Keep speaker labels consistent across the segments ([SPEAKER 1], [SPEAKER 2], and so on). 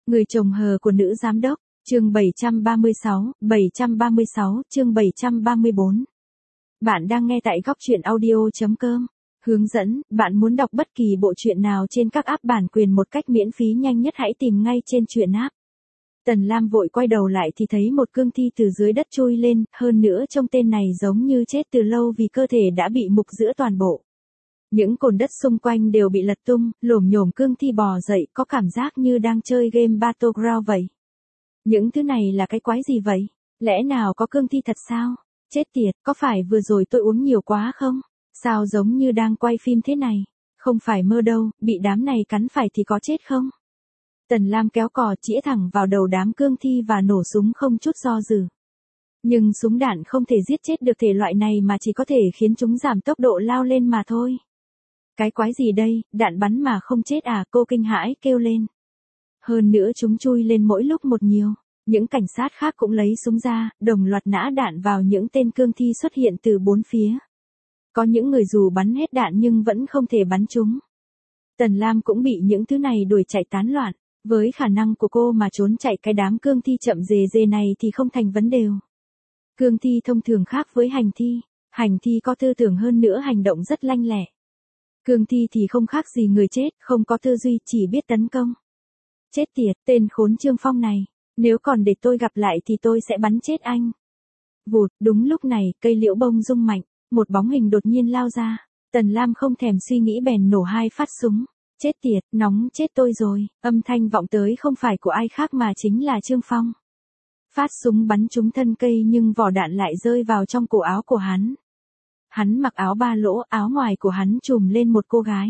[SPEAKER 1] Người chồng hờ của nữ giám đốc, chương 736, chương 734. Bạn đang nghe tại góc truyện audio.com. Hướng dẫn, bạn muốn đọc bất kỳ bộ truyện nào trên các app bản quyền một cách miễn phí nhanh nhất hãy tìm ngay trên truyện app. Tần Lam vội quay đầu lại thì thấy một cương thi từ dưới đất trôi lên, hơn nữa trông tên này giống như chết từ lâu vì cơ thể đã bị mục giữa toàn bộ. Những cồn đất xung quanh đều bị lật tung, lổm nhổm cương thi bò dậy, có cảm giác như đang chơi game Battleground vậy. Những thứ này là cái quái gì vậy? Lẽ nào có cương thi thật sao? Chết tiệt, có phải vừa rồi tôi uống nhiều quá không? Sao giống như đang quay phim thế này? Không phải mơ đâu, bị đám này cắn phải thì có chết không? Tần Lam kéo cò chĩa thẳng vào đầu đám cương thi và nổ súng không chút do dự. Nhưng súng đạn không thể giết chết được thể loại này mà chỉ có thể khiến chúng giảm tốc độ lao lên mà thôi. Cái quái gì đây, đạn bắn mà không chết à, cô kinh hãi kêu lên. Hơn nữa chúng chui lên mỗi lúc một nhiều. Những cảnh sát khác cũng lấy súng ra, đồng loạt nã đạn vào những tên cương thi xuất hiện từ bốn phía. Có những người dù bắn hết đạn nhưng vẫn không thể bắn chúng. Tần Lam cũng bị những thứ này đuổi chạy tán loạn. Với khả năng của cô mà trốn chạy cái đám cương thi chậm rề rề này thì không thành vấn đề. Cương thi thông thường khác với hành thi. Hành thi có tư tưởng hơn nữa, hành động rất lanh lẹ. Cương thi thì không khác gì người chết, không có tư duy, chỉ biết tấn công. Chết tiệt, tên khốn Trương Phong này. Nếu còn để tôi gặp lại thì tôi sẽ bắn chết anh. Vụt, đúng lúc này, cây liễu bông rung mạnh. Một bóng hình đột nhiên lao ra. Tần Lam không thèm suy nghĩ bèn nổ 2 phát súng. Chết tiệt, nóng chết tôi rồi. Âm thanh vọng tới không phải của ai khác mà chính là Trương Phong. Phát súng bắn trúng thân cây nhưng vỏ đạn lại rơi vào trong cổ áo của hắn. Hắn mặc áo ba lỗ, áo ngoài của hắn trùm lên một cô gái.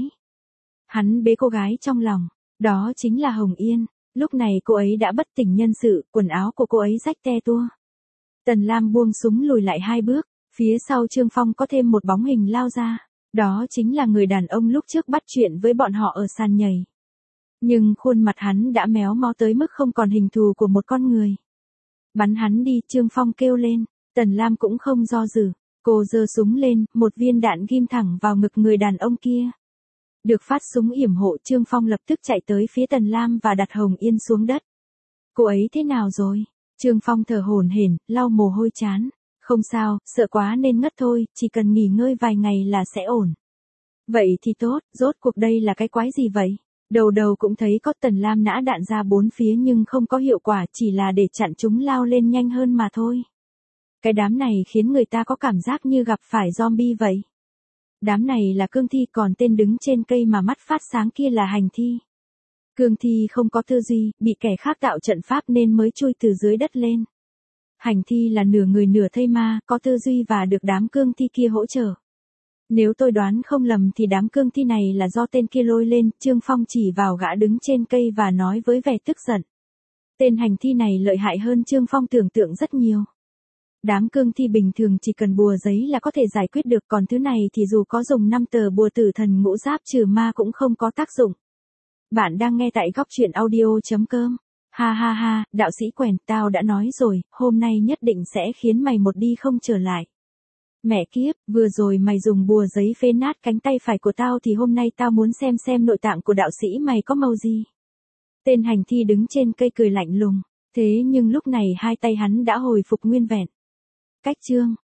[SPEAKER 1] Hắn bế cô gái trong lòng, đó chính là Hồng Yên. Lúc này cô ấy đã bất tỉnh nhân sự, quần áo của cô ấy rách te tua. Tần Lam buông súng lùi lại 2 bước, phía sau Trương Phong có thêm một bóng hình lao ra. Đó chính là người đàn ông lúc trước bắt chuyện với bọn họ ở sàn nhảy. Nhưng khuôn mặt hắn đã méo mó tới mức không còn hình thù của một con người. Bắn hắn đi, Trương Phong kêu lên. Tần Lam cũng không do dự. Cô giơ súng lên, một viên đạn ghim thẳng vào ngực người đàn ông kia. Được phát súng yểm hộ, Trương Phong lập tức chạy tới phía Tần Lam và đặt Hồng Yên xuống đất. Cô ấy thế nào rồi? Trương Phong thở hổn hển, lau mồ hôi trán. Không sao, sợ quá nên ngất thôi, chỉ cần nghỉ ngơi vài ngày là sẽ ổn. Vậy thì tốt, rốt cuộc đây là cái quái gì vậy? Đầu đầu cũng thấy có Tần Lam nã đạn ra bốn phía nhưng không có hiệu quả, chỉ là để chặn chúng lao lên nhanh hơn mà thôi. Cái đám này khiến người ta có cảm giác như gặp phải zombie vậy. Đám này là cương thi, còn tên đứng trên cây mà mắt phát sáng kia là hành thi. Cương thi không có tư duy, bị kẻ khác tạo trận pháp nên mới chui từ dưới đất lên. Hành thi là nửa người nửa thây ma, có tư duy và được đám cương thi kia hỗ trợ. Nếu tôi đoán không lầm thì đám cương thi này là do tên kia lôi lên, Trương Phong chỉ vào gã đứng trên cây và nói với vẻ tức giận. Tên hành thi này lợi hại hơn Trương Phong tưởng tượng rất nhiều. Đám cương thi bình thường chỉ cần bùa giấy là có thể giải quyết được, còn thứ này thì dù có dùng 5 tờ bùa tử thần ngũ giáp trừ ma cũng không có tác dụng. Bạn đang nghe tại góc truyện audio.com. Ha ha ha, đạo sĩ quèn, tao đã nói rồi, hôm nay nhất định sẽ khiến mày một đi không trở lại. Mẹ kiếp, vừa rồi mày dùng bùa giấy phế nát cánh tay phải của tao thì hôm nay tao muốn xem nội tạng của đạo sĩ mày có màu gì. Tên hành thi đứng trên cây cười lạnh lùng, thế nhưng lúc này hai tay hắn đã hồi phục nguyên vẹn. Cách chương